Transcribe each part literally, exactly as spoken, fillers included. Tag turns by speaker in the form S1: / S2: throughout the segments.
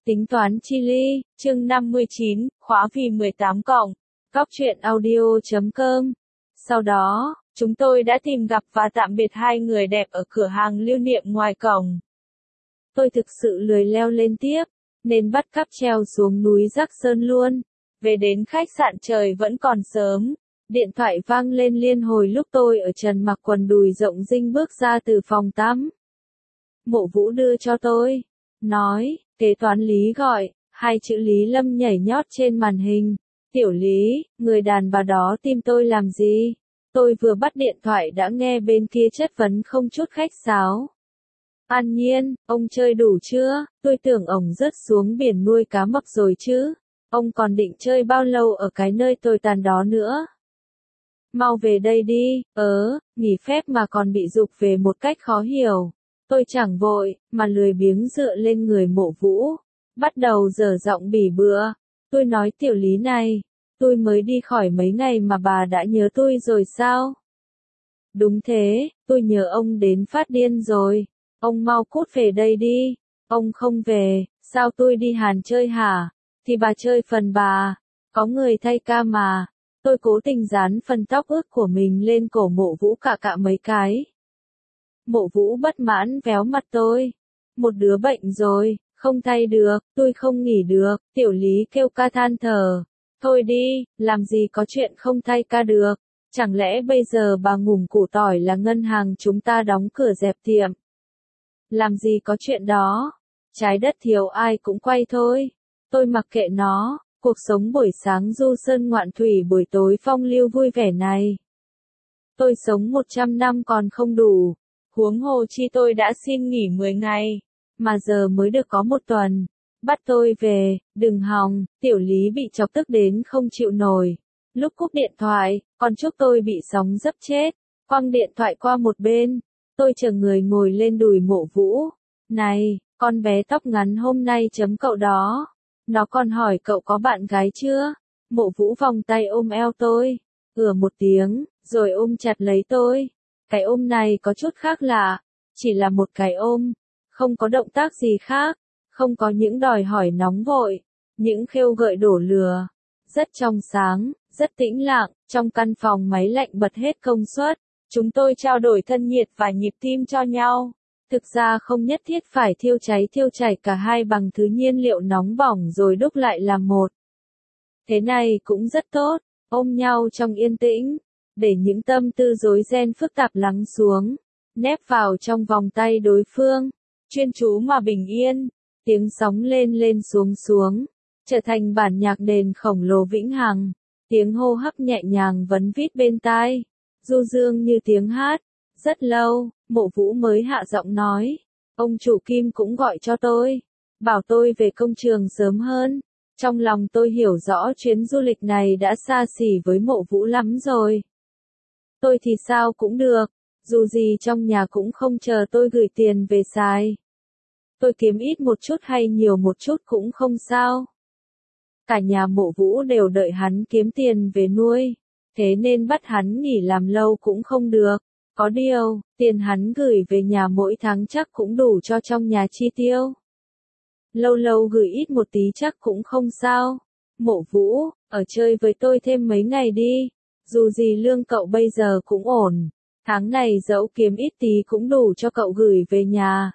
S1: Tính toán chi ly, chương năm mươi chín, khóa vì mười tám cộng, góc truyện audio chấm com. Sau đó, chúng tôi đã tìm gặp và tạm biệt hai người đẹp ở cửa hàng lưu niệm ngoài cổng. Tôi thực sự lười leo lên tiếp, nên bắt cáp treo xuống núi Giác Sơn luôn. Về đến khách sạn trời vẫn còn sớm. Điện thoại vang lên liên hồi lúc tôi ở trần mặc quần đùi rộng rinh bước ra từ phòng tắm. Mộ Vũ đưa cho tôi. Nói, kế toán Lý gọi, hai chữ Lý Lâm nhảy nhót trên màn hình. Tiểu Lý, người đàn bà đó tìm tôi làm gì? Tôi vừa bắt điện thoại đã nghe bên kia chất vấn không chút khách sáo. An Nhiên, ông chơi đủ chưa? Tôi tưởng ông rớt xuống biển nuôi cá mập rồi chứ. Ông còn định chơi bao lâu ở cái nơi tồi tàn đó nữa? Mau về đây đi, ớ, nghỉ phép mà còn bị giục về một cách khó hiểu. Tôi chẳng vội, mà lười biếng dựa lên người Mộ Vũ. Bắt đầu dở giọng bỉ bựa. Tôi nói Tiểu Lý này, tôi mới đi khỏi mấy ngày mà bà đã nhớ tôi rồi sao? Đúng thế, tôi nhớ ông đến phát điên rồi. Ông mau cút về đây đi. Ông không về, sao tôi đi Hàn chơi hả? Thì bà chơi phần bà. Có người thay ca mà. Tôi cố tình dán phần tóc ướt của mình lên cổ Mộ Vũ cạ cạ mấy cái. Mộ Vũ bất mãn véo mặt tôi. Một đứa bệnh rồi, không thay được, tôi không nghỉ được. Tiểu Lý kêu ca than thở. Thôi đi, làm gì có chuyện không thay ca được. Chẳng lẽ bây giờ bà ngủm củ tỏi là ngân hàng chúng ta đóng cửa dẹp tiệm? Làm gì có chuyện đó. Trái đất thiếu ai cũng quay thôi. Tôi mặc kệ nó. Cuộc sống buổi sáng du sơn ngoạn thủy buổi tối phong lưu vui vẻ này. Tôi sống một trăm năm còn không đủ. Huống hồ chi tôi đã xin nghỉ mười ngày. Mà giờ mới được có một tuần. Bắt tôi về, đừng hòng. Tiểu Lý bị chọc tức đến không chịu nổi. Lúc cúp điện thoại, con chúc tôi bị sóng dấp chết. Quăng điện thoại qua một bên. Tôi chờ người ngồi lên đùi Mộ Vũ. Này, con bé tóc ngắn hôm nay chấm cậu đó. Nó còn hỏi cậu có bạn gái chưa? Mộ Vũ vòng tay ôm eo tôi. ửa một tiếng, rồi ôm chặt lấy tôi. Cái ôm này có chút khác lạ. Chỉ là một cái ôm. Không có động tác gì khác. Không có những đòi hỏi nóng vội. Những khêu gợi đổ lừa. Rất trong sáng, rất tĩnh lặng. Trong căn phòng máy lạnh bật hết công suất. Chúng tôi trao đổi thân nhiệt và nhịp tim cho nhau. Thực ra không nhất thiết phải thiêu cháy thiêu chảy cả hai bằng thứ nhiên liệu nóng bỏng rồi đúc lại làm một. Thế này cũng rất tốt, ôm nhau trong yên tĩnh, để những tâm tư rối ren phức tạp lắng xuống, nép vào trong vòng tay đối phương, chuyên chú mà bình yên, tiếng sóng lên lên xuống xuống, trở thành bản nhạc nền khổng lồ vĩnh hằng, tiếng hô hấp nhẹ nhàng vấn vít bên tai, du dương như tiếng hát. Rất lâu, Mộ Vũ mới hạ giọng nói, ông chủ Kim cũng gọi cho tôi, bảo tôi về công trường sớm hơn. Trong lòng tôi hiểu rõ chuyến du lịch này đã xa xỉ với Mộ Vũ lắm rồi. Tôi thì sao cũng được, dù gì trong nhà cũng không chờ tôi gửi tiền về xài. Tôi kiếm ít một chút hay nhiều một chút cũng không sao. Cả nhà Mộ Vũ đều đợi hắn kiếm tiền về nuôi, thế nên bắt hắn nghỉ làm lâu cũng không được. Có điều, tiền hắn gửi về nhà mỗi tháng chắc cũng đủ cho trong nhà chi tiêu. Lâu lâu gửi ít một tí chắc cũng không sao. Mộ Vũ, ở chơi với tôi thêm mấy ngày đi. Dù gì lương cậu bây giờ cũng ổn. Tháng này dẫu kiếm ít tí cũng đủ cho cậu gửi về nhà.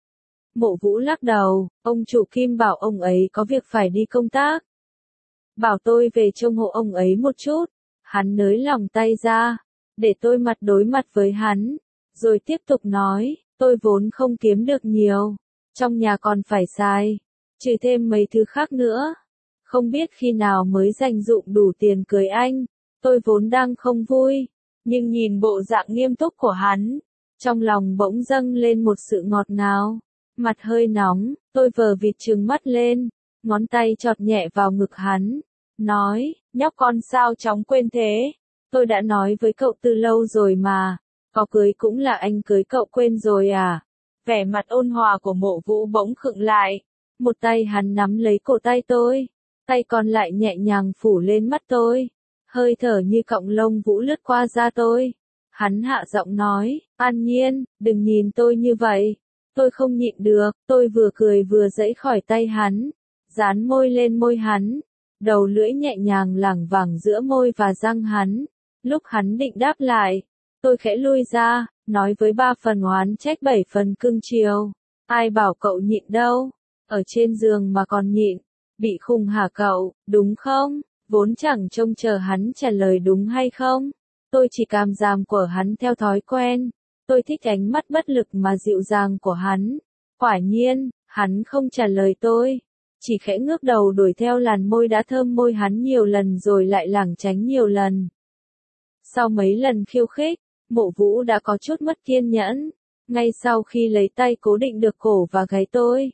S1: Mộ Vũ lắc đầu, ông chủ Kim bảo ông ấy có việc phải đi công tác. Bảo tôi về trông hộ ông ấy một chút. Hắn nới lòng tay ra. Để tôi mặt đối mặt với hắn, rồi tiếp tục nói, tôi vốn không kiếm được nhiều, trong nhà còn phải xài, trừ thêm mấy thứ khác nữa, không biết khi nào mới dành dụm đủ tiền cưới anh, tôi vốn đang không vui, nhưng nhìn bộ dạng nghiêm túc của hắn, trong lòng bỗng dâng lên một sự ngọt ngào, mặt hơi nóng, tôi vờ vịt trừng mắt lên, ngón tay chọt nhẹ vào ngực hắn, nói, nhóc con sao chóng quên thế. Tôi đã nói với cậu từ lâu rồi mà, có cưới cũng là anh cưới cậu quên rồi à? Vẻ mặt ôn hòa của Mộ Vũ bỗng khựng lại, một tay hắn nắm lấy cổ tay tôi, tay còn lại nhẹ nhàng phủ lên mắt tôi, hơi thở như cọng lông vũ lướt qua da tôi. Hắn hạ giọng nói, An Nhiên, đừng nhìn tôi như vậy, tôi không nhịn được, tôi vừa cười vừa giãy khỏi tay hắn, dán môi lên môi hắn, đầu lưỡi nhẹ nhàng lảng vảng giữa môi và răng hắn. Lúc hắn định đáp lại, tôi khẽ lui ra, nói với ba phần oán trách bảy phần cưng chiều. Ai bảo cậu nhịn đâu, ở trên giường mà còn nhịn, bị khùng hả cậu, đúng không? Vốn chẳng trông chờ hắn trả lời đúng hay không. Tôi chỉ càm ràm của hắn theo thói quen. Tôi thích ánh mắt bất lực mà dịu dàng của hắn. Quả nhiên, hắn không trả lời tôi. Chỉ khẽ ngước đầu đuổi theo làn môi đã thơm môi hắn nhiều lần rồi lại lảng tránh nhiều lần. Sau mấy lần khiêu khích, Mộ Vũ đã có chút mất kiên nhẫn. Ngay sau khi lấy tay cố định được cổ và gáy tôi,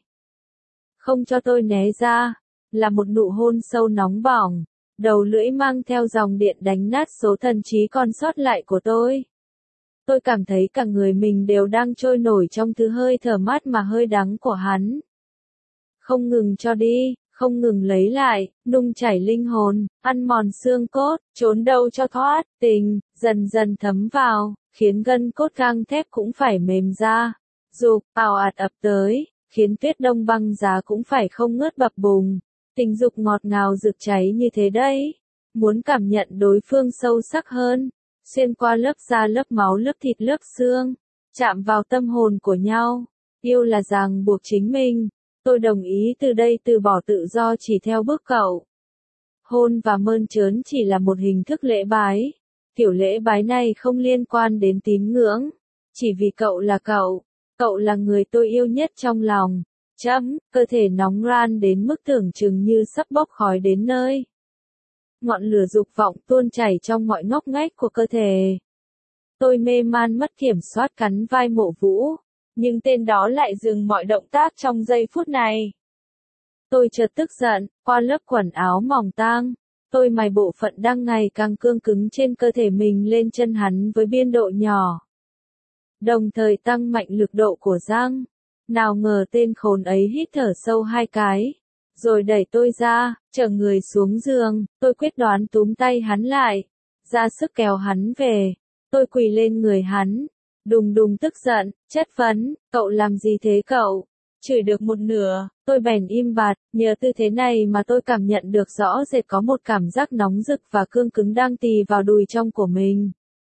S1: không cho tôi né ra, là một nụ hôn sâu nóng bỏng, đầu lưỡi mang theo dòng điện đánh nát số thần trí còn sót lại của tôi. Tôi cảm thấy cả người mình đều đang trôi nổi trong thứ hơi thở mát mà hơi đắng của hắn. Không ngừng cho đi, không ngừng lấy lại, nung chảy linh hồn, ăn mòn xương cốt, trốn đâu cho thoát, tình, dần dần thấm vào, khiến gân cốt gang thép cũng phải mềm ra. Dục, ào ạt ập tới, khiến tuyết đông băng giá cũng phải không ngớt bập bùng. Tình dục ngọt ngào rực cháy như thế đấy. Muốn cảm nhận đối phương sâu sắc hơn, xuyên qua lớp da lớp máu lớp thịt lớp xương, chạm vào tâm hồn của nhau. Yêu là ràng buộc chính mình. Tôi đồng ý từ đây từ bỏ tự do chỉ theo bước cậu. Hôn và mơn trớn chỉ là một hình thức lễ bái. Kiểu lễ bái này không liên quan đến tín ngưỡng. Chỉ vì cậu là cậu. Cậu là người tôi yêu nhất trong lòng. Chấm, cơ thể nóng ran đến mức tưởng chừng như sắp bốc khói đến nơi. Ngọn lửa dục vọng tuôn chảy trong mọi ngóc ngách của cơ thể. Tôi mê man mất kiểm soát cắn vai Mộ Vũ. Nhưng tên đó lại dừng mọi động tác trong giây phút này. Tôi chợt tức giận, qua lớp quần áo mỏng tang, tôi mài bộ phận đang ngày càng cương cứng trên cơ thể mình lên chân hắn với biên độ nhỏ. Đồng thời tăng mạnh lực độ của răng. Nào ngờ tên khốn ấy hít thở sâu hai cái, rồi đẩy tôi ra, chở người xuống giường, tôi quyết đoán túm tay hắn lại, ra sức kéo hắn về. Tôi quỳ lên người hắn. Đùng đùng tức giận, chất vấn, cậu làm gì thế cậu? Chửi được một nửa, tôi bèn im bặt, nhờ tư thế này mà tôi cảm nhận được rõ rệt có một cảm giác nóng rực và cương cứng đang tì vào đùi trong của mình.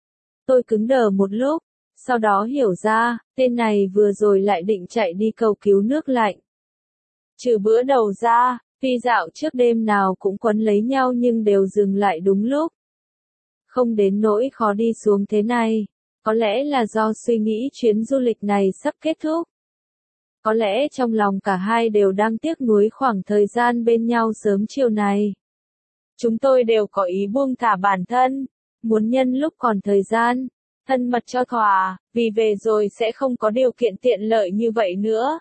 S1: Tôi cứng đờ một lúc, sau đó hiểu ra, tên này vừa rồi lại định chạy đi cầu cứu nước lạnh. Trừ bữa đầu ra, tuy dạo trước đêm nào cũng quấn lấy nhau nhưng đều dừng lại đúng lúc. Không đến nỗi khó đi xuống thế này. Có lẽ là do suy nghĩ chuyến du lịch này sắp kết thúc. Có lẽ trong lòng cả hai đều đang tiếc nuối khoảng thời gian bên nhau sớm chiều này. Chúng tôi đều có ý buông thả bản thân, muốn nhân lúc còn thời gian, thân mật cho thỏa, vì về rồi sẽ không có điều kiện tiện lợi như vậy nữa.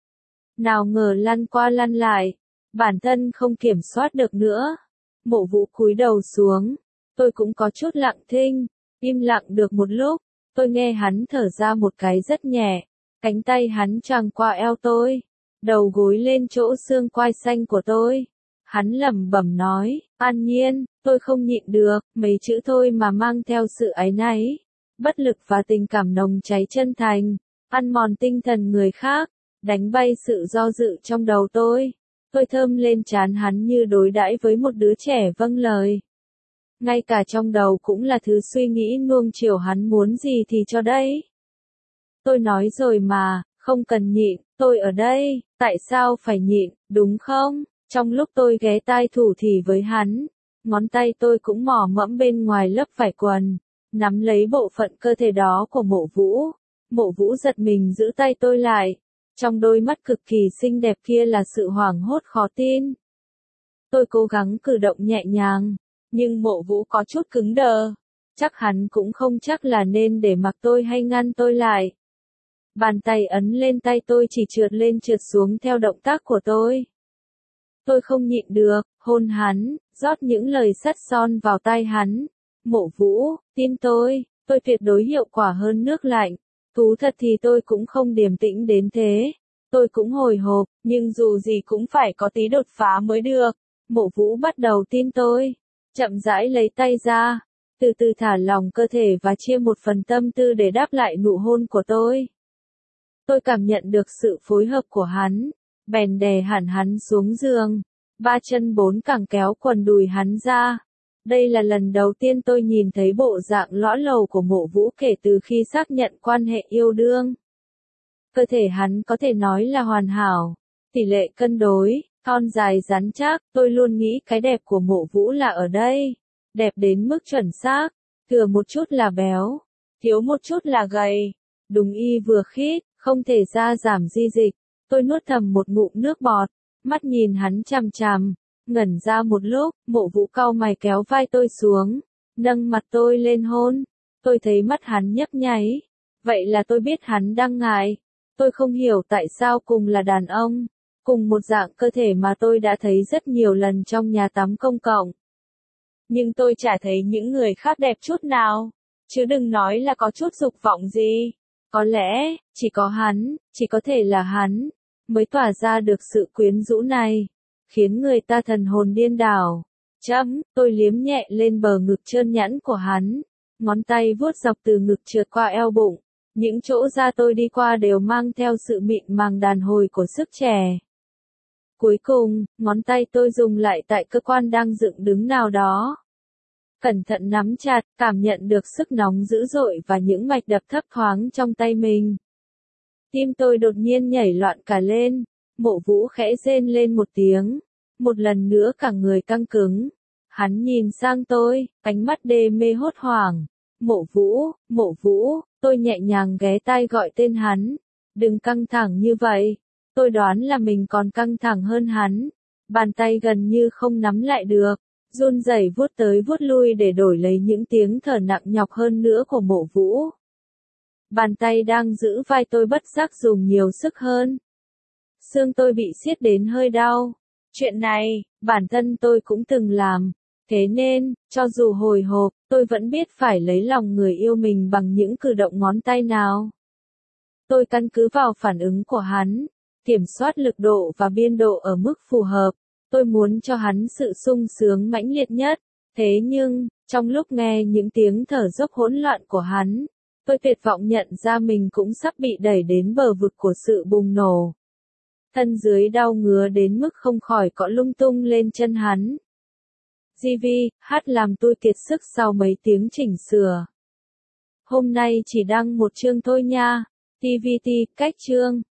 S1: Nào ngờ lăn qua lăn lại, bản thân không kiểm soát được nữa. Mộ Vũ cúi đầu xuống, tôi cũng có chút lặng thinh, im lặng được một lúc. Tôi nghe hắn thở ra một cái rất nhẹ, cánh tay hắn choàng qua eo tôi, đầu gối lên chỗ xương quai xanh của tôi. Hắn lẩm bẩm nói, An Nhiên, tôi không nhịn được, mấy chữ thôi mà mang theo sự áy náy, bất lực và tình cảm nồng cháy chân thành, ăn mòn tinh thần người khác, đánh bay sự do dự trong đầu tôi. Tôi thơm lên trán hắn như đối đãi với một đứa trẻ vâng lời. Ngay cả trong đầu cũng là thứ suy nghĩ nuông chiều hắn muốn gì thì cho đấy. Tôi nói rồi mà, không cần nhịn, tôi ở đây, tại sao phải nhịn, đúng không? Trong lúc tôi ghé tai thủ thỉ với hắn, ngón tay tôi cũng mò mẫm bên ngoài lớp vải quần, nắm lấy bộ phận cơ thể đó của Mộ Vũ. Mộ Vũ giật mình giữ tay tôi lại, trong đôi mắt cực kỳ xinh đẹp kia là sự hoảng hốt khó tin. Tôi cố gắng cử động nhẹ nhàng. Nhưng Mộ Vũ có chút cứng đờ. Chắc hắn cũng không chắc là nên để mặc tôi hay ngăn tôi lại. Bàn tay ấn lên tay tôi chỉ trượt lên trượt xuống theo động tác của tôi. Tôi không nhịn được, hôn hắn, rót những lời sắt son vào tai hắn. Mộ Vũ, tin tôi, tôi tuyệt đối hiệu quả hơn nước lạnh. Thú thật thì tôi cũng không điềm tĩnh đến thế. Tôi cũng hồi hộp, nhưng dù gì cũng phải có tí đột phá mới được. Mộ Vũ bắt đầu tin tôi. Chậm rãi lấy tay ra, từ từ thả lỏng cơ thể và chia một phần tâm tư để đáp lại nụ hôn của tôi. Tôi cảm nhận được sự phối hợp của hắn, bèn đè hẳn hắn xuống giường, ba chân bốn cẳng kéo quần đùi hắn ra. Đây là lần đầu tiên tôi nhìn thấy bộ dạng lõa lồ của Mộ Vũ kể từ khi xác nhận quan hệ yêu đương. Cơ thể hắn có thể nói là hoàn hảo, tỷ lệ cân đối, thon dài rắn chắc, tôi luôn nghĩ cái đẹp của Mộ Vũ là ở đây, đẹp đến mức chuẩn xác, thừa một chút là béo, thiếu một chút là gầy, đúng y vừa khít, không thể ra giảm di dịch. Tôi nuốt thầm một ngụm nước bọt, mắt nhìn hắn chằm chằm, ngẩn ra một lúc, Mộ Vũ cau mày kéo vai tôi xuống, nâng mặt tôi lên hôn. Tôi thấy mắt hắn nhấp nháy, vậy là tôi biết hắn đang ngại. Tôi không hiểu tại sao cùng là đàn ông, cùng một dạng cơ thể mà tôi đã thấy rất nhiều lần trong nhà tắm công cộng. Nhưng tôi chả thấy những người khác đẹp chút nào, chứ đừng nói là có chút dục vọng gì. Có lẽ, chỉ có hắn, chỉ có thể là hắn, mới tỏa ra được sự quyến rũ này, khiến người ta thần hồn điên đảo. Chấm, tôi liếm nhẹ lên bờ ngực trơn nhẵn của hắn, ngón tay vuốt dọc từ ngực trượt qua eo bụng. Những chỗ da tôi đi qua đều mang theo sự mịn màng đàn hồi của sức trẻ. Cuối cùng, ngón tay tôi dùng lại tại cơ quan đang dựng đứng nào đó. Cẩn thận nắm chặt, cảm nhận được sức nóng dữ dội và những mạch đập thấp thoáng trong tay mình. Tim tôi đột nhiên nhảy loạn cả lên, Mộ Vũ khẽ rên lên một tiếng, một lần nữa cả người căng cứng. Hắn nhìn sang tôi, ánh mắt đê mê hốt hoảng. Mộ Vũ, Mộ Vũ, tôi nhẹ nhàng ghé tai gọi tên hắn. Đừng căng thẳng như vậy. Tôi đoán là mình còn căng thẳng hơn hắn. Bàn tay gần như không nắm lại được, run rẩy vuốt tới vuốt lui để đổi lấy những tiếng thở nặng nhọc hơn nữa của Mộ Vũ. Bàn tay đang giữ vai tôi bất giác dùng nhiều sức hơn. Xương tôi bị siết đến hơi đau. Chuyện này, bản thân tôi cũng từng làm. Thế nên, cho dù hồi hộp, tôi vẫn biết phải lấy lòng người yêu mình bằng những cử động ngón tay nào. Tôi căn cứ vào phản ứng của hắn, kiểm soát lực độ và biên độ ở mức phù hợp. Tôi muốn cho hắn sự sung sướng mãnh liệt nhất. Thế nhưng, trong lúc nghe những tiếng thở dốc hỗn loạn của hắn, tôi tuyệt vọng nhận ra mình cũng sắp bị đẩy đến bờ vực của sự bùng nổ. Thân dưới đau ngứa đến mức không khỏi cọ lung tung lên chân hắn. giê vê, hát làm tôi kiệt sức sau mấy tiếng chỉnh sửa. Hôm nay chỉ đăng một chương thôi nha. tê vê tê, cách chương.